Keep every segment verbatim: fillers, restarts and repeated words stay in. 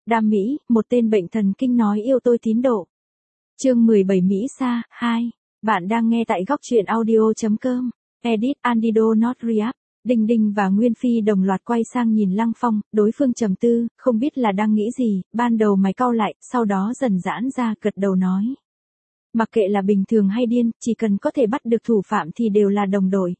Đam Mỹ, một tên bệnh thần kinh nói yêu tôi tín độ. Chương mười bảy Mỹ Sa, hai. Bạn đang nghe tại góc truyện audio.com. Edit Andido Not React. Đinh Đinh và Nguyên Phi đồng loạt quay sang nhìn Lăng Phong, đối phương trầm tư, không biết là đang nghĩ gì, ban đầu mày cau lại, sau đó dần giãn ra, gật đầu nói. Mặc kệ là bình thường hay điên, chỉ cần có thể bắt được thủ phạm thì đều là đồng đội.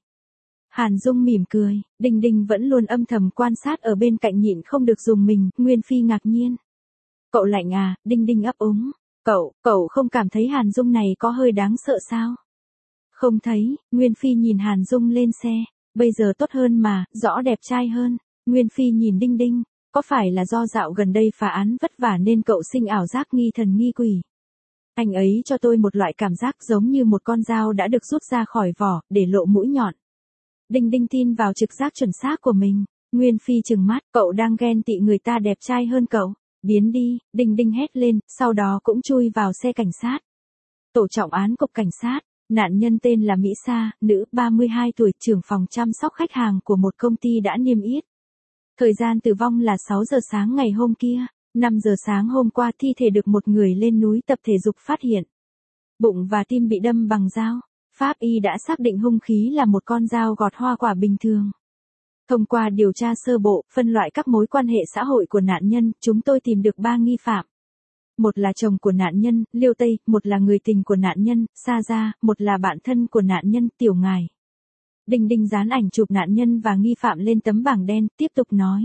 Hàn Dung mỉm cười, Đinh Đinh vẫn luôn âm thầm quan sát ở bên cạnh nhịn không được dùng mình, Nguyên Phi ngạc nhiên. Cậu lạnh à, Đinh Đinh ấp úng. Cậu, cậu không cảm thấy Hàn Dung này có hơi đáng sợ sao? Không thấy, Nguyên Phi nhìn Hàn Dung lên xe. Bây giờ tốt hơn mà, rõ đẹp trai hơn. Nguyên Phi nhìn Đinh Đinh, có phải là do dạo gần đây phá án vất vả nên cậu sinh ảo giác nghi thần nghi quỷ? Anh ấy cho tôi một loại cảm giác giống như một con dao đã được rút ra khỏi vỏ, để lộ mũi nhọn. Đinh Đinh tin vào trực giác chuẩn xác của mình. Nguyên Phi trừng mắt, cậu đang ghen tị người ta đẹp trai hơn cậu. Biến đi, Đinh Đinh hét lên, sau đó cũng chui vào xe cảnh sát. Tổ trọng án cục cảnh sát. Nạn nhân tên là Mỹ Sa, nữ, ba mươi hai tuổi, trưởng phòng chăm sóc khách hàng của một công ty đã niêm yết. Thời gian tử vong là sáu giờ sáng ngày hôm kia, năm giờ sáng hôm qua thi thể được một người lên núi tập thể dục phát hiện. Bụng và tim bị đâm bằng dao, pháp y đã xác định hung khí là một con dao gọt hoa quả bình thường. Thông qua điều tra sơ bộ, phân loại các mối quan hệ xã hội của nạn nhân, chúng tôi tìm được ba nghi phạm. Một là chồng của nạn nhân, Liêu Tây, một là người tình của nạn nhân, Sa Gia, một là bạn thân của nạn nhân, Tiểu Ngài. Đinh Đinh dán ảnh chụp nạn nhân và nghi phạm lên tấm bảng đen, tiếp tục nói.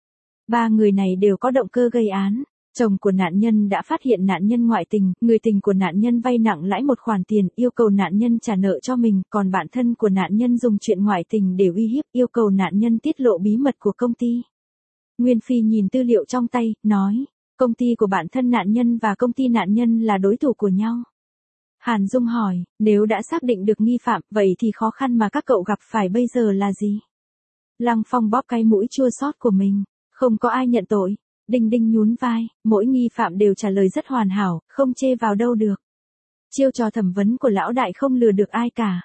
Ba người này đều có động cơ gây án. Chồng của nạn nhân đã phát hiện nạn nhân ngoại tình, người tình của nạn nhân vay nặng lãi một khoản tiền, yêu cầu nạn nhân trả nợ cho mình, còn bạn thân của nạn nhân dùng chuyện ngoại tình để uy hiếp, yêu cầu nạn nhân tiết lộ bí mật của công ty. Nguyên Phi nhìn tư liệu trong tay, nói. Công ty của bạn thân nạn nhân và công ty nạn nhân là đối thủ của nhau. Hàn Dung hỏi, nếu đã xác định được nghi phạm, vậy thì khó khăn mà các cậu gặp phải bây giờ là gì? Lăng Phong bóp cái mũi chua xót của mình, không có ai nhận tội. Đinh Đinh nhún vai, mỗi nghi phạm đều trả lời rất hoàn hảo, không chê vào đâu được. Chiêu trò thẩm vấn của lão đại không lừa được ai cả.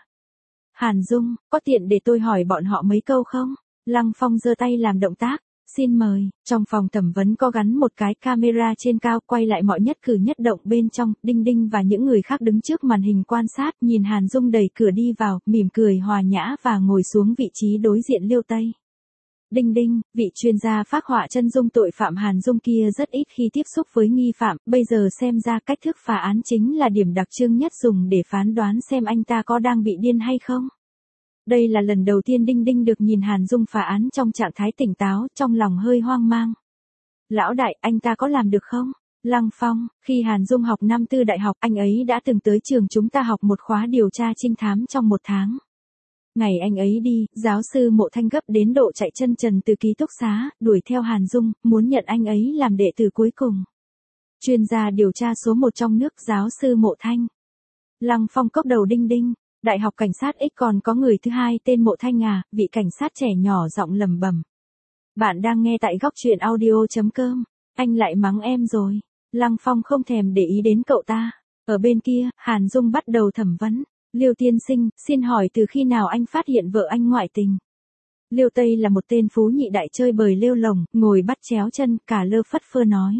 Hàn Dung, có tiện để tôi hỏi bọn họ mấy câu không? Lăng Phong giơ tay làm động tác. Xin mời, trong phòng thẩm vấn có gắn một cái camera trên cao quay lại mọi nhất cử nhất động bên trong, Đinh Đinh và những người khác đứng trước màn hình quan sát, nhìn Hàn Dung đẩy cửa đi vào, mỉm cười hòa nhã và ngồi xuống vị trí đối diện Liêu Tây. Đinh Đinh, vị chuyên gia phác họa chân dung tội phạm Hàn Dung kia rất ít khi tiếp xúc với nghi phạm, bây giờ xem ra cách thức phá án chính là điểm đặc trưng nhất dùng để phán đoán xem anh ta có đang bị điên hay không. Đây là lần đầu tiên Đinh Đinh được nhìn Hàn Dung phá án trong trạng thái tỉnh táo, trong lòng hơi hoang mang. Lão đại, anh ta có làm được không? Lăng Phong, khi Hàn Dung học năm tư đại học, anh ấy đã từng tới trường chúng ta học một khóa điều tra trinh thám trong một tháng. Ngày anh ấy đi, giáo sư Mộ Thanh gấp đến độ chạy chân trần từ ký túc xá, đuổi theo Hàn Dung, muốn nhận anh ấy làm đệ tử cuối cùng. Chuyên gia điều tra số một trong nước, giáo sư Mộ Thanh. Lăng Phong cốc đầu Đinh Đinh. Đại học cảnh sát X còn có người thứ hai tên Mộ Thanh à, vị cảnh sát trẻ nhỏ giọng lầm bầm. Bạn đang nghe tại góc truyện audio.com, anh lại mắng em rồi. Lăng Phong không thèm để ý đến cậu ta. Ở bên kia, Hàn Dung bắt đầu thẩm vấn. Liêu tiên sinh, xin hỏi từ khi nào anh phát hiện vợ anh ngoại tình? Liêu Tây là một tên phú nhị đại chơi bời lêu lồng, ngồi bắt chéo chân, cả lơ phất phơ nói.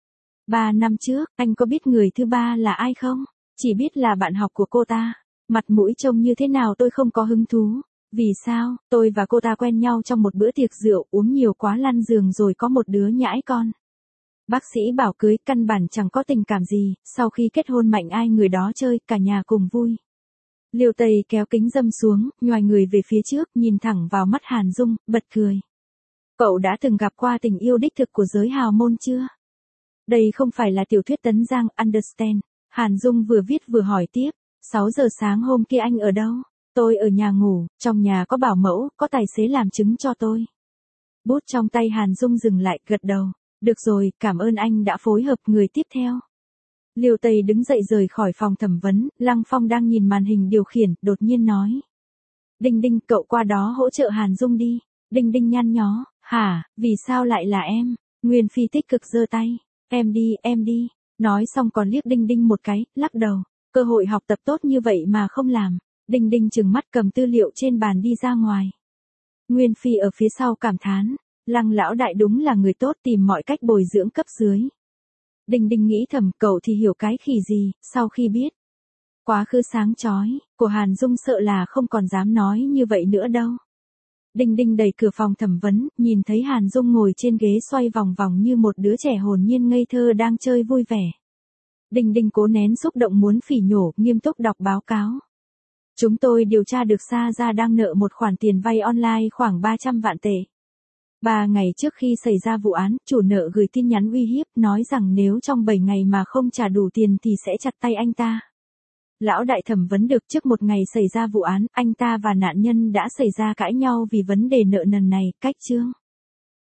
Ba năm trước, anh có biết người thứ ba là ai không? Chỉ biết là bạn học của cô ta. Mặt mũi trông như thế nào tôi không có hứng thú. Vì sao, tôi và cô ta quen nhau trong một bữa tiệc rượu, uống nhiều quá lăn giường rồi có một đứa nhãi con. Bác sĩ bảo cưới, căn bản chẳng có tình cảm gì, sau khi kết hôn mạnh ai người đó chơi, cả nhà cùng vui. Liêu Tây kéo kính dâm xuống, nhoài người về phía trước, nhìn thẳng vào mắt Hàn Dung, bật cười. Cậu đã từng gặp qua tình yêu đích thực của giới hào môn chưa? Đây không phải là tiểu thuyết tấn giang, understand. Hàn Dung vừa viết vừa hỏi tiếp. sáu giờ sáng hôm kia anh ở đâu? Tôi ở nhà ngủ, trong nhà có bảo mẫu, có tài xế làm chứng cho tôi. Bút trong tay Hàn Dung dừng lại, gật đầu. Được rồi, cảm ơn anh đã phối hợp. Người tiếp theo. Liêu Tây đứng dậy rời khỏi phòng thẩm vấn, Lăng Phong đang nhìn màn hình điều khiển, đột nhiên nói. Đinh Đinh, cậu qua đó hỗ trợ Hàn Dung đi. Đinh Đinh nhăn nhó, hả, vì sao lại là em? Nguyên Phi tích cực giơ tay. Em đi, em đi. Nói xong còn liếc Đinh Đinh một cái, lắc đầu. Cơ hội học tập tốt như vậy mà không làm. Đinh Đinh trừng mắt cầm tư liệu trên bàn đi ra ngoài. Nguyên Phi ở phía sau cảm thán. Lăng lão đại đúng là người tốt, tìm mọi cách bồi dưỡng cấp dưới. Đinh Đinh nghĩ thầm, cậu thì hiểu cái khỉ gì, sau khi biết quá khứ sáng chói của Hàn Dung sợ là không còn dám nói như vậy nữa đâu. Đinh Đinh đẩy cửa phòng thẩm vấn, nhìn thấy Hàn Dung ngồi trên ghế xoay vòng vòng như một đứa trẻ hồn nhiên ngây thơ đang chơi vui vẻ. Đinh Đinh cố nén xúc động muốn phỉ nhổ, nghiêm túc đọc báo cáo. Chúng tôi điều tra được Sa Gia đang nợ một khoản tiền vay online khoảng ba trăm vạn tệ. Ba ngày trước khi xảy ra vụ án, chủ nợ gửi tin nhắn uy hiếp, nói rằng nếu trong bảy ngày mà không trả đủ tiền thì sẽ chặt tay anh ta. Lão đại thẩm vấn được, trước một ngày xảy ra vụ án, anh ta và nạn nhân đã xảy ra cãi nhau vì vấn đề nợ nần này, cách chương.